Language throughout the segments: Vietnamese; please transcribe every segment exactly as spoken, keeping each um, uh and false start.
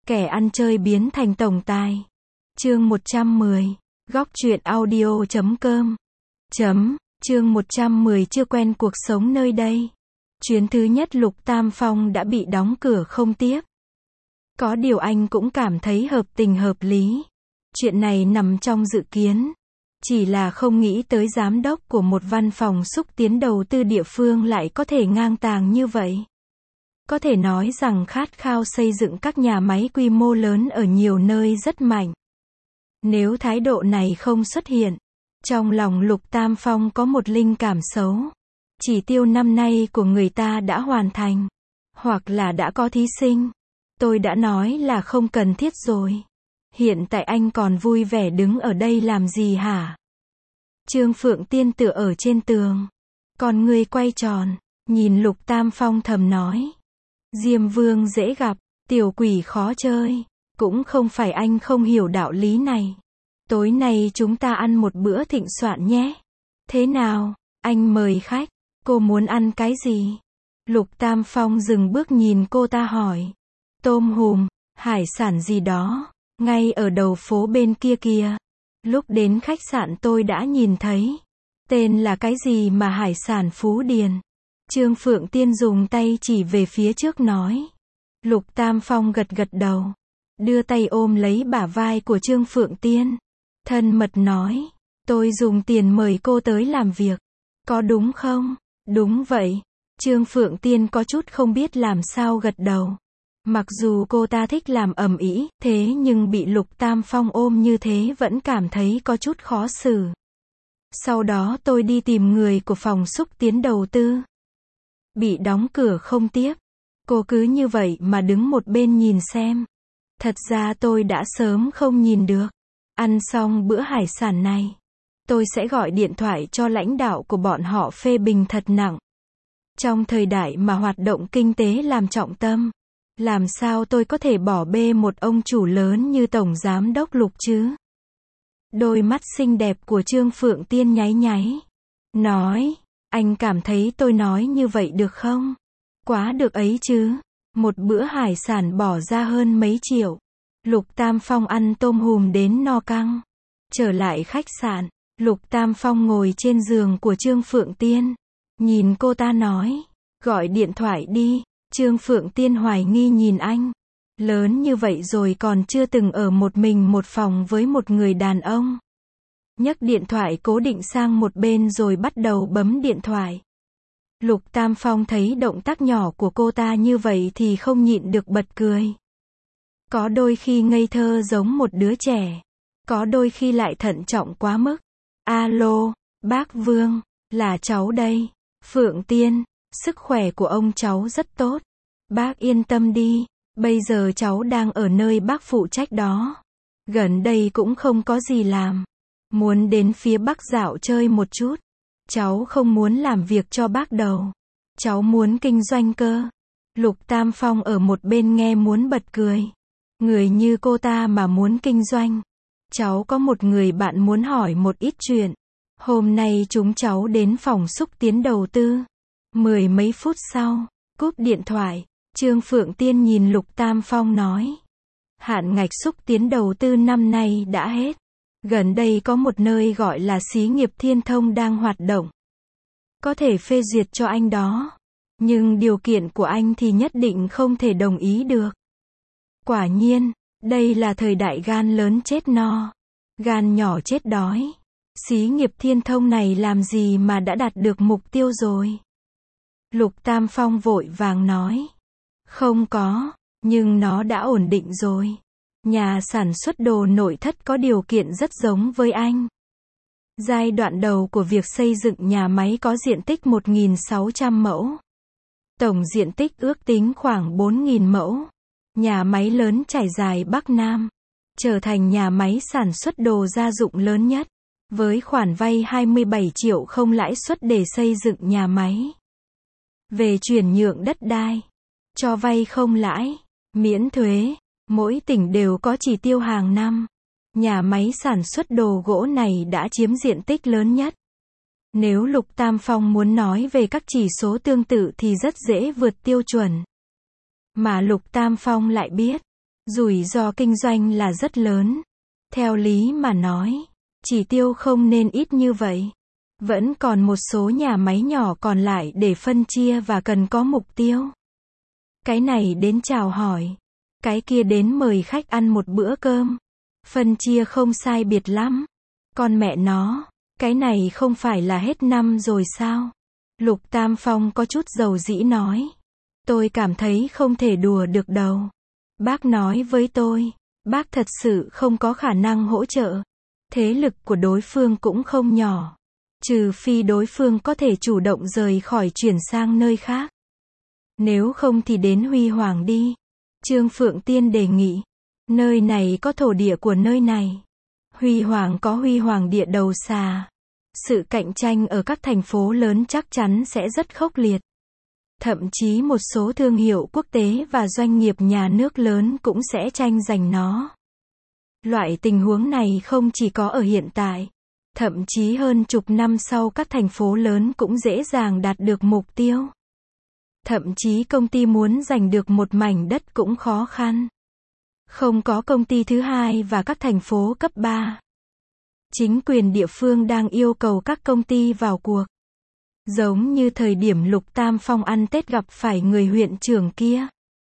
Kẻ ăn chơi biến thành tổng tài. Chương một trăm mười. Góc truyện audio chấm com. Chấm. Chương một trăm mười chưa quen cuộc sống nơi đây. Chuyến thứ nhất Lục Tam Phong đã bị đóng cửa không tiếp. Có điều anh cũng cảm thấy hợp tình hợp lý. Chuyện này nằm trong dự kiến. Chỉ là không nghĩ tới giám đốc của một văn phòng xúc tiến đầu tư địa phương lại có thể ngang tàng như vậy. Có thể nói rằng khát khao xây dựng các nhà máy quy mô lớn ở nhiều nơi rất mạnh. Nếu thái độ này không xuất hiện, trong lòng Lục Tam Phong có một linh cảm xấu. Chỉ tiêu năm nay của người ta đã hoàn thành, hoặc là đã có thí sinh. Tôi đã nói là không cần thiết rồi. Hiện tại anh còn vui vẻ đứng ở đây làm gì hả? Trương Phượng Tiên tựa ở trên tường. Con ngươi quay tròn, nhìn Lục Tam Phong thầm nói. Diêm Vương dễ gặp, tiểu quỷ khó chơi. Cũng không phải anh không hiểu đạo lý này. Tối nay chúng ta ăn một bữa thịnh soạn nhé. Thế nào, anh mời khách, cô muốn ăn cái gì? Lục Tam Phong dừng bước nhìn cô ta hỏi. Tôm hùm, hải sản gì đó, ngay ở đầu phố bên kia kìa. Lúc đến khách sạn tôi đã nhìn thấy. Tên là cái gì mà hải sản Phú Điền? Trương Phượng Tiên dùng tay chỉ về phía trước nói. Lục Tam Phong gật gật đầu, đưa tay ôm lấy bả vai của Trương Phượng Tiên. Thân mật nói, tôi dùng tiền mời cô tới làm việc. Có đúng không? Đúng vậy. Trương Phượng Tiên có chút không biết làm sao gật đầu. Mặc dù cô ta thích làm ầm ĩ, thế nhưng bị Lục Tam Phong ôm như thế vẫn cảm thấy có chút khó xử. Sau đó tôi đi tìm người của phòng xúc tiến đầu tư. Bị đóng cửa không tiếp. Cô cứ như vậy mà đứng một bên nhìn xem. Thật ra tôi đã sớm không nhìn được. Ăn xong bữa hải sản này, tôi sẽ gọi điện thoại cho lãnh đạo của bọn họ phê bình thật nặng. Trong thời đại mà hoạt động kinh tế làm trọng tâm, làm sao tôi có thể bỏ bê một ông chủ lớn như Tổng Giám đốc Lục chứ? Đôi mắt xinh đẹp của Trương Phượng Tiên nháy nháy. Nói, anh cảm thấy tôi nói như vậy được không? Quá được ấy chứ. Một bữa hải sản bỏ ra hơn mấy triệu. Lục Tam Phong ăn tôm hùm đến no căng. Trở lại khách sạn, Lục Tam Phong ngồi trên giường của Trương Phượng Tiên. Nhìn cô ta nói, gọi điện thoại đi. Trương Phượng Tiên hoài nghi nhìn anh. Lớn như vậy rồi còn chưa từng ở một mình một phòng với một người đàn ông. Nhấc điện thoại cố định sang một bên rồi bắt đầu bấm điện thoại. Lục Tam Phong thấy động tác nhỏ của cô ta như vậy thì không nhịn được bật cười. Có đôi khi ngây thơ giống một đứa trẻ. Có đôi khi lại thận trọng quá mức. Alo, bác Vương, là cháu đây. Phượng Tiên, sức khỏe của ông cháu rất tốt. Bác yên tâm đi, bây giờ cháu đang ở nơi bác phụ trách đó. Gần đây cũng không có gì làm. Muốn đến phía Bắc dạo chơi một chút. Cháu không muốn làm việc cho bác đâu. Cháu muốn kinh doanh cơ. Lục Tam Phong ở một bên nghe muốn bật cười. Người như cô ta mà muốn kinh doanh. Cháu có một người bạn muốn hỏi một ít chuyện. Hôm nay chúng cháu đến phòng xúc tiến đầu tư. Mười mấy phút sau, cúp điện thoại, Trương Phượng Tiên nhìn Lục Tam Phong nói. Hạn ngạch xúc tiến đầu tư năm nay đã hết. Gần đây có một nơi gọi là xí nghiệp Thiên Thông đang hoạt động. Có thể phê duyệt cho anh đó. Nhưng điều kiện của anh thì nhất định không thể đồng ý được. Quả nhiên, đây là thời đại gan lớn chết no. Gan nhỏ chết đói. Xí nghiệp Thiên Thông này làm gì mà đã đạt được mục tiêu rồi? Lục Tam Phong vội vàng nói. Không có, nhưng nó đã ổn định rồi. Nhà sản xuất đồ nội thất có điều kiện rất giống với anh. Giai đoạn đầu của việc xây dựng nhà máy có diện tích một nghìn sáu trăm mẫu. Tổng diện tích ước tính khoảng bốn nghìn mẫu. Nhà máy lớn trải dài Bắc Nam. Trở thành nhà máy sản xuất đồ gia dụng lớn nhất. Với khoản vay hai mươi bảy triệu không lãi suất để xây dựng nhà máy. Về chuyển nhượng đất đai. Cho vay không lãi. Miễn thuế. Mỗi tỉnh đều có chỉ tiêu hàng năm. Nhà máy sản xuất đồ gỗ này đã chiếm diện tích lớn nhất. Nếu Lục Tam Phong muốn nói về các chỉ số tương tự thì rất dễ vượt tiêu chuẩn. Mà Lục Tam Phong lại biết, Rủi ro kinh doanh là rất lớn. Theo lý mà nói, chỉ tiêu không nên ít như vậy. Vẫn còn một số nhà máy nhỏ còn lại để phân chia và cần có mục tiêu. Cái này đến chào hỏi. Cái kia đến mời khách ăn một bữa cơm. Phân chia không sai biệt lắm. Con mẹ nó, cái này không phải là hết năm rồi sao? Lục Tam Phong có chút dầu dĩ nói. Tôi cảm thấy không thể đùa được đâu. Bác nói với tôi, bác thật sự không có khả năng hỗ trợ. Thế lực của đối phương cũng không nhỏ. Trừ phi đối phương có thể chủ động rời khỏi chuyển sang nơi khác. Nếu không thì đến Huy Hoàng đi. Trương Phượng Tiên đề nghị. Nơi này có thổ địa của nơi này. Huy Hoàng có Huy Hoàng địa đầu xà. Sự cạnh tranh ở các thành phố lớn chắc chắn sẽ rất khốc liệt. Thậm chí một số thương hiệu quốc tế và doanh nghiệp nhà nước lớn cũng sẽ tranh giành nó. Loại tình huống này không chỉ có ở hiện tại. Thậm chí hơn chục năm sau các thành phố lớn cũng dễ dàng đạt được mục tiêu. Thậm chí công ty muốn giành được một mảnh đất cũng khó khăn. Không có công ty thứ hai và các thành phố cấp ba. Chính quyền địa phương đang yêu cầu các công ty vào cuộc. Giống như thời điểm Lục Tam Phong ăn Tết gặp phải người huyện trưởng kia.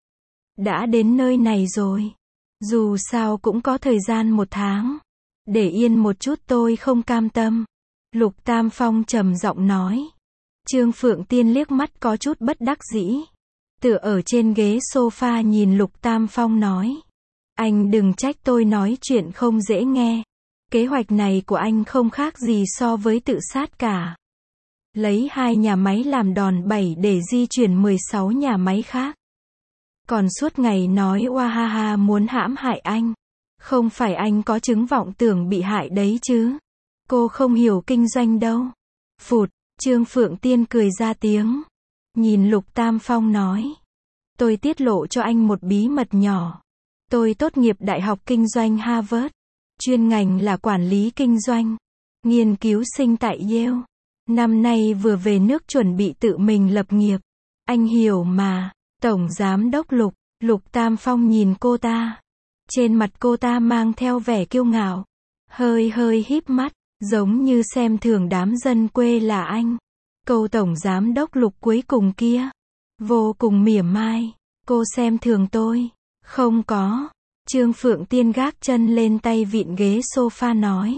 Đã đến nơi này rồi. Dù sao cũng có thời gian một tháng. Để yên một chút tôi không cam tâm. Lục Tam Phong trầm giọng nói. Trương Phượng Tiên liếc mắt có chút bất đắc dĩ. Tựa ở trên ghế sofa nhìn Lục Tam Phong nói. Anh đừng trách tôi nói chuyện không dễ nghe. Kế hoạch này của anh không khác gì so với tự sát cả. Lấy hai nhà máy làm đòn bẩy để di chuyển mười sáu nhà máy khác. Còn suốt ngày nói Wahaha muốn hãm hại anh. Không phải anh có chứng vọng tưởng bị hại đấy chứ. Cô không hiểu kinh doanh đâu. Phụt, Trương Phượng Tiên cười ra tiếng. Nhìn Lục Tam Phong nói. Tôi tiết lộ cho anh một bí mật nhỏ. Tôi tốt nghiệp Đại học Kinh doanh Harvard. Chuyên ngành là quản lý kinh doanh. Nghiên cứu sinh tại Yale. Năm nay vừa về nước chuẩn bị tự mình lập nghiệp. Anh hiểu mà. Tổng Giám đốc Lục. Lục Tam Phong nhìn cô ta. Trên mặt cô ta mang theo vẻ kiêu ngạo. Hơi hơi híp mắt. Giống như xem thường đám dân quê là anh. Câu Tổng Giám đốc Lục cuối cùng kia. Vô cùng mỉa mai. Cô xem thường tôi. Không có. Trương Phượng Tiên gác chân lên tay vịn ghế sofa nói.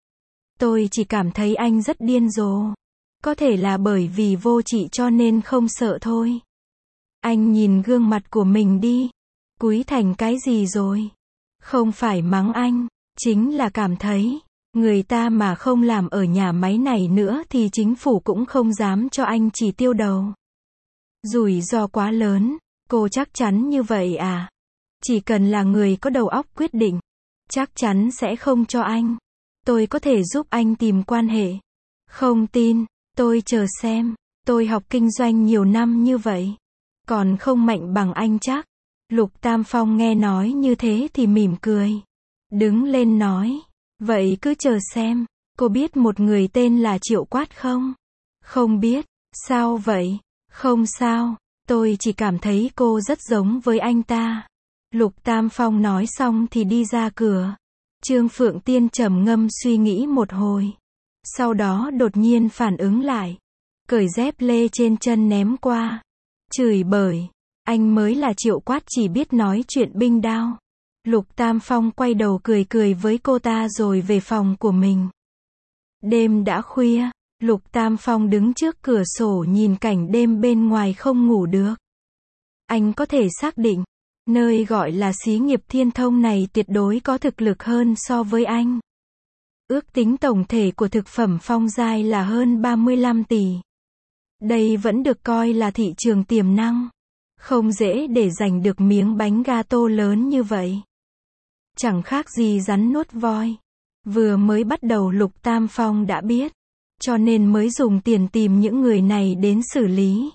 Tôi chỉ cảm thấy anh rất điên rồ. Có thể là bởi vì vô trị cho nên không sợ thôi. Anh nhìn gương mặt của mình đi. Cúi thành cái gì rồi? Không phải mắng anh. Chính là cảm thấy. Người ta mà không làm ở nhà máy này nữa thì chính phủ cũng không dám cho anh chỉ tiêu đầu. Rủi ro quá lớn. Cô chắc chắn như vậy à? Chỉ cần là người có đầu óc quyết định. Chắc chắn sẽ không cho anh. Tôi có thể giúp anh tìm quan hệ. Không tin. Tôi chờ xem. Tôi học kinh doanh nhiều năm như vậy. Còn không mạnh bằng anh chắc. Lục Tam Phong nghe nói như thế thì mỉm cười. Đứng lên nói. Vậy cứ chờ xem. Cô biết một người tên là Triệu Quát không? Không biết. Sao vậy? Không sao. Tôi chỉ cảm thấy cô rất giống với anh ta. Lục Tam Phong nói xong thì đi ra cửa. Trương Phượng Tiên trầm ngâm suy nghĩ một hồi. Sau đó đột nhiên phản ứng lại. Cởi dép lê trên chân ném qua. Chửi bới. Anh mới là Triệu Quát chỉ biết nói chuyện binh đao. Lục Tam Phong quay đầu cười cười với cô ta rồi về phòng của mình. Đêm đã khuya. Lục Tam Phong đứng trước cửa sổ nhìn cảnh đêm bên ngoài không ngủ được. Anh có thể xác định. Nơi gọi là xí nghiệp Thiên Thông này tuyệt đối có thực lực hơn so với anh. Ước tính tổng thể của thực phẩm Phong Giai là hơn ba mươi lăm tỷ. Đây vẫn được coi là thị trường tiềm năng. Không dễ để giành được miếng bánh gato lớn như vậy. Chẳng khác gì rắn nuốt voi. Vừa mới bắt đầu Lục Tam Phong đã biết. Cho nên mới dùng tiền tìm những người này đến xử lý.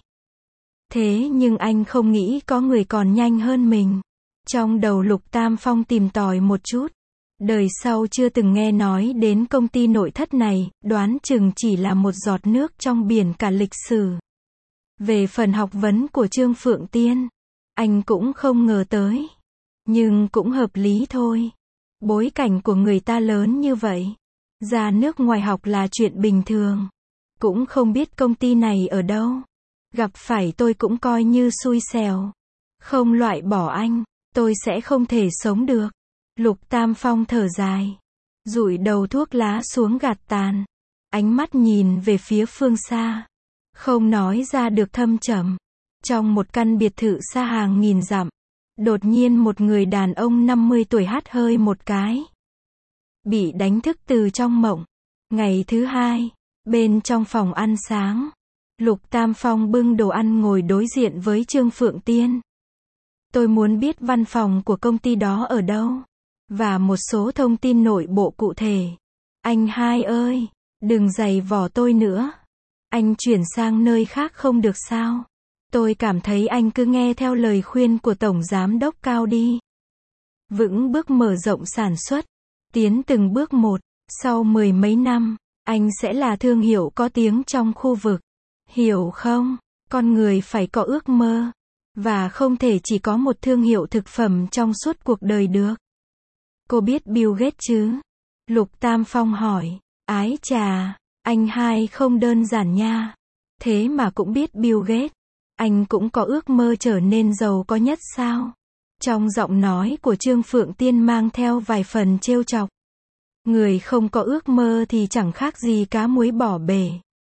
Thế nhưng anh không nghĩ có người còn nhanh hơn mình. Trong đầu Lục Tam Phong tìm tòi một chút. Đời sau chưa từng nghe nói đến công ty nội thất này, đoán chừng chỉ là một giọt nước trong biển cả lịch sử. Về phần học vấn của Trương Phượng Tiên, anh cũng không ngờ tới. Nhưng cũng hợp lý thôi. Bối cảnh của người ta lớn như vậy. Ra nước ngoài học là chuyện bình thường. Cũng không biết công ty này ở đâu. Gặp phải tôi cũng coi như xui xẻo. Không loại bỏ anh, tôi sẽ không thể sống được. Lục Tam Phong thở dài. Dụi đầu thuốc lá xuống gạt tàn. Ánh mắt nhìn về phía phương xa. Không nói ra được thâm trầm. Trong một căn biệt thự xa hàng nghìn dặm. Đột nhiên một người đàn ông năm mươi tuổi hắt hơi một cái. Bị đánh thức từ trong mộng. Ngày thứ hai, bên trong phòng ăn sáng. Lục Tam Phong bưng đồ ăn ngồi đối diện với Trương Phượng Tiên. Tôi muốn biết văn phòng của công ty đó ở đâu. Và một số thông tin nội bộ cụ thể. Anh hai ơi, đừng giày vò tôi nữa. Anh chuyển sang nơi khác không được sao? Tôi cảm thấy anh cứ nghe theo lời khuyên của Tổng Giám đốc Cao đi. Vững bước mở rộng sản xuất. Tiến từng bước một. Sau mười mấy năm, anh sẽ là thương hiệu có tiếng trong khu vực. Hiểu không? Con người phải có ước mơ. Và không thể chỉ có một thương hiệu thực phẩm trong suốt cuộc đời được. Cô biết Bill Gates chứ? Lục Tam Phong hỏi. Ái chà, anh hai không đơn giản nha. Thế mà cũng biết Bill Gates. Anh cũng có ước mơ trở nên giàu có nhất sao? Trong giọng nói của Trương Phượng Tiên mang theo vài phần trêu chọc. Người không có ước mơ thì chẳng khác gì cá muối bỏ bể.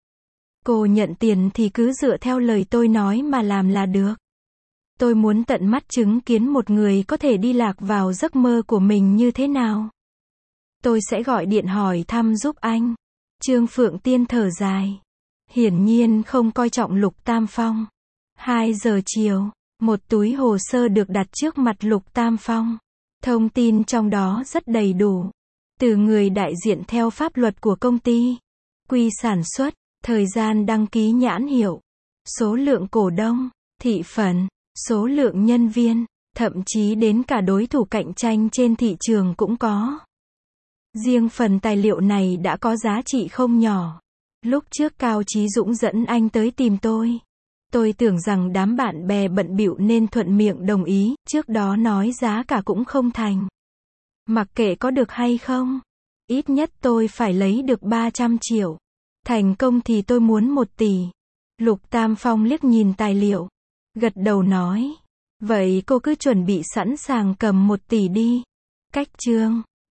Cô nhận tiền thì cứ dựa theo lời tôi nói mà làm là được. Tôi muốn tận mắt chứng kiến một người có thể đi lạc vào giấc mơ của mình như thế nào. Tôi sẽ gọi điện hỏi thăm giúp anh. Trương Phượng Tiên thở dài. Hiển nhiên không coi trọng Lục Tam Phong. hai giờ chiều, một túi hồ sơ được đặt trước mặt Lục Tam Phong. Thông tin trong đó rất đầy đủ. Từ người đại diện theo pháp luật của công ty, quy sản xuất, thời gian đăng ký nhãn hiệu, số lượng cổ đông, thị phần, số lượng nhân viên, thậm chí đến cả đối thủ cạnh tranh trên thị trường cũng có. Riêng phần tài liệu này đã có giá trị không nhỏ. Lúc trước Cao Chí Dũng dẫn anh tới tìm tôi. Tôi tưởng rằng đám bạn bè bận bịu nên thuận miệng đồng ý, trước đó nói giá cả cũng không thành. Mặc kệ có được hay không, ít nhất tôi phải lấy được ba trăm triệu. Thành công thì tôi muốn một tỷ. Lục Tam Phong liếc nhìn tài liệu, gật đầu nói. Vậy cô cứ chuẩn bị sẵn sàng cầm một tỷ đi. Cách chương